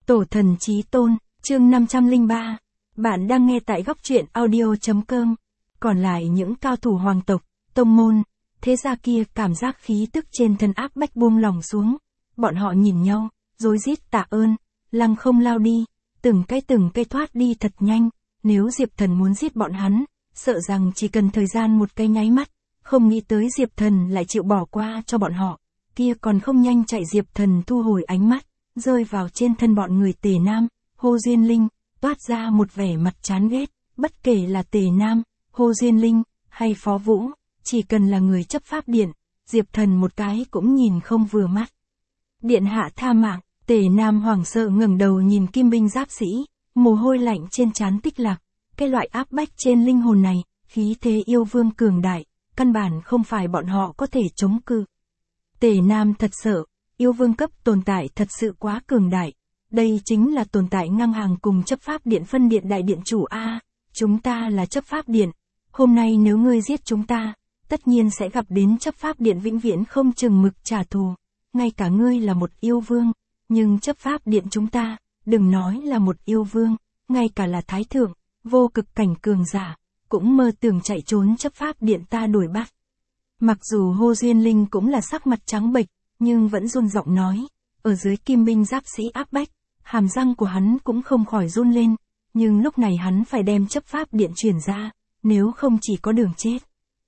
Tổ thần chí tôn, chương 503. Bạn đang nghe tại góc truyện audio.com. Còn lại những cao thủ hoàng tộc, tông môn, thế gia kia cảm giác khí tức trên thân áp bách buông lỏng xuống. Bọn họ nhìn nhau, rối rít tạ ơn, lăng không lao đi, từng cây thoát đi thật nhanh. Nếu Diệp Thần muốn giết bọn hắn, sợ rằng chỉ cần thời gian một cái nháy mắt. Không nghĩ tới Diệp Thần lại chịu bỏ qua cho bọn họ. Kia còn không nhanh chạy. Diệp Thần thu hồi ánh mắt, rơi vào trên thân bọn người Tề Nam, Hồ Duyên Linh, toát ra một vẻ mặt chán ghét. Bất kể là Tề Nam, Hồ Duyên Linh, hay Phó Vũ, chỉ cần là người chấp pháp điện, Diệp Thần một cái cũng nhìn không vừa mắt. Điện hạ tha mạng. Tề Nam hoảng sợ ngẩng đầu nhìn Kim binh giáp sĩ, mồ hôi lạnh trên trán tích lạc. Cái loại áp bách trên linh hồn này, khí thế yêu vương cường đại, căn bản không phải bọn họ có thể chống cự. Tề Nam thật sợ, yêu vương cấp tồn tại thật sự quá cường đại. Đây chính là tồn tại ngang hàng cùng chấp pháp điện phân điện đại điện chủ A. Chúng ta là chấp pháp điện. Hôm nay nếu ngươi giết chúng ta, tất nhiên sẽ gặp đến chấp pháp điện vĩnh viễn không chừng mực trả thù. Ngay cả ngươi là một yêu vương, nhưng chấp pháp điện chúng ta, đừng nói là một yêu vương, ngay cả là thái thượng, vô cực cảnh cường giả, cũng mơ tưởng chạy trốn chấp pháp điện ta đuổi bắt. Mặc dù Hồ Duyên Linh cũng là sắc mặt trắng bệch, nhưng vẫn run giọng nói, ở dưới kim binh giáp sĩ áp bách, hàm răng của hắn cũng không khỏi run lên, nhưng lúc này hắn phải đem chấp pháp điện chuyển ra, nếu không chỉ có đường chết.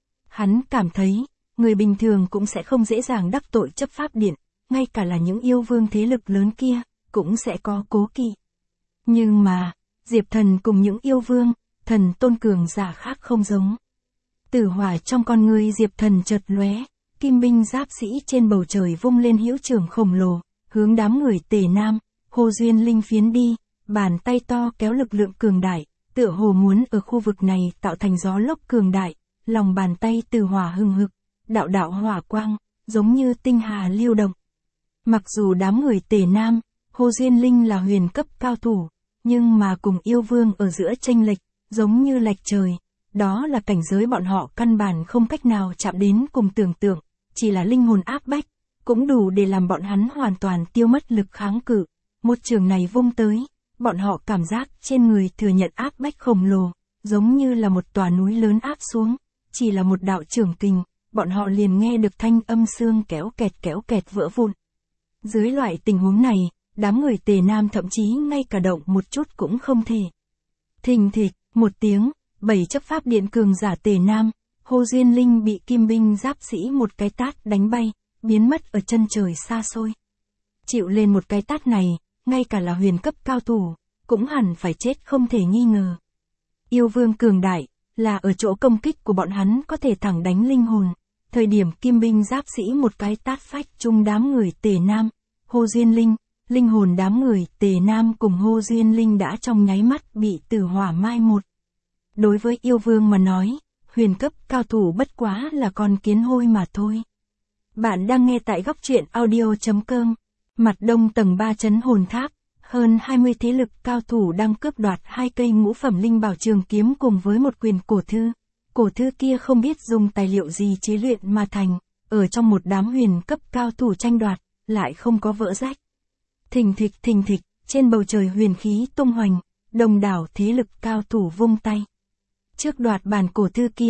Hắn cảm thấy, người bình thường cũng sẽ không dễ dàng đắc tội chấp pháp điện, ngay cả là những yêu vương thế lực lớn kia, cũng sẽ có cố kỵ. Nhưng mà, Diệp Thần cùng những yêu vương, thần tôn cường giả khác không giống. Tử hỏa trong con ngươi Diệp Thần chợt lóe, kim binh giáp sĩ trên bầu trời vung lên hữu trường khổng lồ, hướng đám người Tề Nam, Hồ Duyên Linh phiến đi, bàn tay to kéo lực lượng cường đại, tựa hồ muốn ở khu vực này tạo thành gió lốc cường đại, lòng bàn tay từ hỏa hừng hực, đạo đạo hỏa quang, giống như tinh hà lưu động. Mặc dù đám người Tề Nam, Hồ Duyên Linh là huyền cấp cao thủ, nhưng mà cùng yêu vương ở giữa chênh lệch, giống như lệch trời. Đó là cảnh giới bọn họ căn bản không cách nào chạm đến cùng tưởng tượng, chỉ là linh hồn áp bách, cũng đủ để làm bọn hắn hoàn toàn tiêu mất lực kháng cự. Một trường này vung tới, bọn họ cảm giác trên người thừa nhận áp bách khổng lồ, giống như là một tòa núi lớn áp xuống, chỉ là một đạo trường kình, bọn họ liền nghe được thanh âm xương kéo kẹt vỡ vụn. Dưới loại tình huống này, đám người Tề Nam thậm chí ngay cả động một chút cũng không thể. Thình thịch, một tiếng, 7 chấp pháp điện cường giả Tề Nam, Hồ Duyên Linh bị kim binh giáp sĩ một cái tát đánh bay, biến mất ở chân trời xa xôi. Chịu lên một cái tát này, ngay cả là huyền cấp cao thủ, cũng hẳn phải chết không thể nghi ngờ. Yêu vương cường đại, là ở chỗ công kích của bọn hắn có thể thẳng đánh linh hồn. Thời điểm kim binh giáp sĩ một cái tát phách chung đám người Tề Nam, Hồ Duyên Linh, linh hồn đám người Tề Nam cùng Hồ Duyên Linh đã trong nháy mắt bị tử hỏa mai một. Đối với yêu vương mà nói, huyền cấp cao thủ bất quá là con kiến hôi mà thôi. Bạn đang nghe tại góc truyện audio.com. Mặt đông tầng 3 trấn hồn tháp, hơn 20 thế lực cao thủ đang cướp đoạt 2 cây ngũ phẩm linh bảo trường kiếm cùng với một quyền cổ thư. Cổ thư kia không biết dùng tài liệu gì chế luyện mà thành, ở trong một đám huyền cấp cao thủ tranh đoạt, lại không có vỡ rách. Thình thịch, trên bầu trời huyền khí tung hoành, đông đảo thế lực cao thủ vung tay. Trước đoạt bản cổ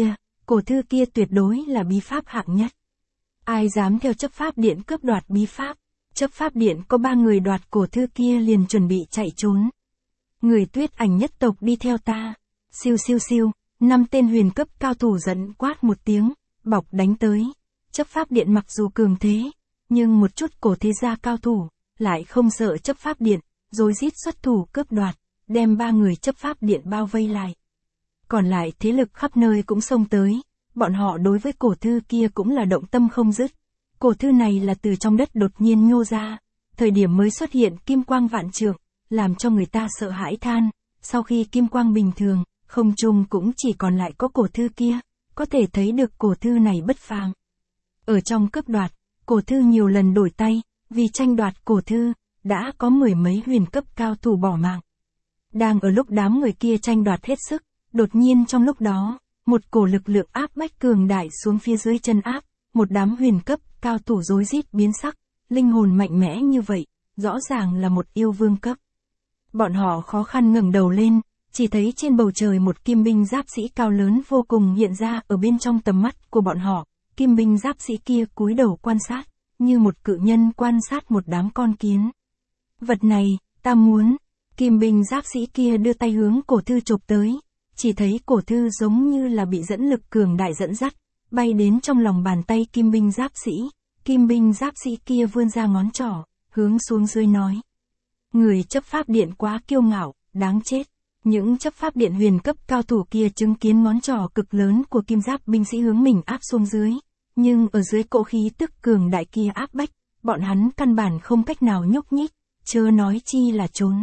thư kia tuyệt đối là bí pháp hạng nhất. Ai dám theo chấp pháp điện cướp đoạt bí pháp, chấp pháp điện có 3 người đoạt cổ thư kia liền chuẩn bị chạy trốn. Người Tuyết Ảnh nhất tộc đi theo ta, siêu, 5 tên huyền cấp cao thủ giận quát một tiếng, bọc đánh tới. Chấp pháp điện mặc dù cường thế, nhưng một chút cổ thế gia cao thủ, lại không sợ chấp pháp điện, rồi rít xuất thủ cướp đoạt, đem 3 người chấp pháp điện bao vây lại. Còn lại thế lực khắp nơi cũng xông tới, bọn họ đối với cổ thư kia cũng là động tâm không dứt. Cổ thư này là từ trong đất đột nhiên nhô ra, thời điểm mới xuất hiện kim quang vạn trượng, làm cho người ta sợ hãi than, sau khi kim quang bình thường, không trung cũng chỉ còn lại có cổ thư kia, có thể thấy được cổ thư này bất phàm. Ở trong cướp đoạt, cổ thư nhiều lần đổi tay, vì tranh đoạt cổ thư, đã có 10 mấy huyền cấp cao thủ bỏ mạng. Đang ở lúc đám người kia tranh đoạt hết sức, đột nhiên trong lúc đó, một cổ lực lượng áp bách cường đại xuống phía dưới chân áp, một đám huyền cấp cao thủ rối rít biến sắc, linh hồn mạnh mẽ như vậy, rõ ràng là một yêu vương cấp. Bọn họ khó khăn ngẩng đầu lên, chỉ thấy trên bầu trời một kim binh giáp sĩ cao lớn vô cùng hiện ra ở bên trong tầm mắt của bọn họ. Kim binh giáp sĩ kia cúi đầu quan sát, như một cự nhân quan sát một đám con kiến. Vật này, ta muốn. Kim binh giáp sĩ kia đưa tay hướng cổ thư chộp tới. Chỉ thấy cổ thư giống như là bị dẫn lực cường đại dẫn dắt, bay đến trong lòng bàn tay kim binh giáp sĩ. Kim binh giáp sĩ kia vươn ra ngón trỏ, hướng xuống dưới nói. Người chấp pháp điện quá kiêu ngạo, đáng chết. Những chấp pháp điện huyền cấp cao thủ kia chứng kiến ngón trỏ cực lớn của kim giáp binh sĩ hướng mình áp xuống dưới. Nhưng ở dưới cỗ khí tức cường đại kia áp bách, bọn hắn căn bản không cách nào nhúc nhích, chớ nói chi là trốn.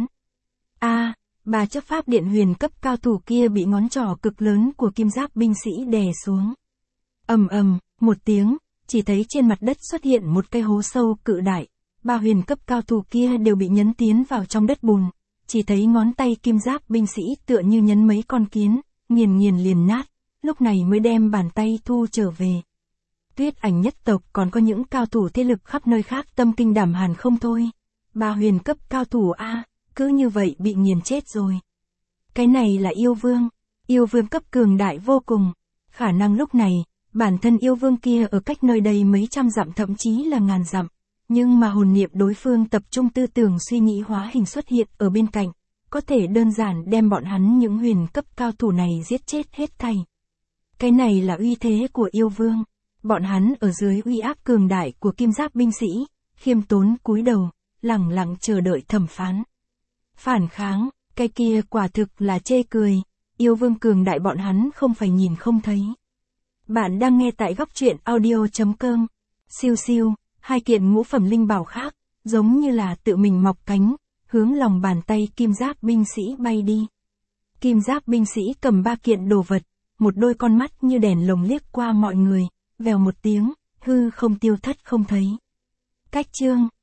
Bà chấp pháp điện huyền cấp cao thủ kia bị ngón trỏ cực lớn của kim giáp binh sĩ đè xuống. Ầm, một tiếng, chỉ thấy trên mặt đất xuất hiện một cái hố sâu cự đại. Ba huyền cấp cao thủ kia đều bị nhấn tiến vào trong đất bùn. Chỉ thấy ngón tay kim giáp binh sĩ tựa như nhấn mấy con kiến, nghiền liền nát, lúc này mới đem bàn tay thu trở về. Tuyết Ảnh nhất tộc còn có những cao thủ thế lực khắp nơi khác tâm kinh đảm hàn không thôi. Ba huyền cấp cao thủ cứ như vậy bị nghiền chết rồi. Cái này là yêu vương cấp cường đại vô cùng. Khả năng lúc này, bản thân yêu vương kia ở cách nơi đây mấy trăm dặm thậm chí là ngàn dặm. Nhưng mà hồn niệm đối phương tập trung tư tưởng suy nghĩ hóa hình xuất hiện ở bên cạnh, có thể đơn giản đem bọn hắn những huyền cấp cao thủ này giết chết hết thảy. Cái này là uy thế của yêu vương. Bọn hắn ở dưới uy áp cường đại của kim giáp binh sĩ, khiêm tốn cúi đầu, lẳng lặng chờ đợi thẩm phán. Phản kháng, cái kia quả thực là chê cười, yêu vương cường đại bọn hắn không phải nhìn không thấy. Bạn đang nghe tại góc truyện audio.com. Siêu, hai kiện ngũ phẩm linh bảo khác, giống như là tự mình mọc cánh, hướng lòng bàn tay kim giáp binh sĩ bay đi. Kim giáp binh sĩ cầm ba kiện đồ vật, một đôi con mắt như đèn lồng liếc qua mọi người, vèo một tiếng, hư không tiêu thất không thấy. Cách chương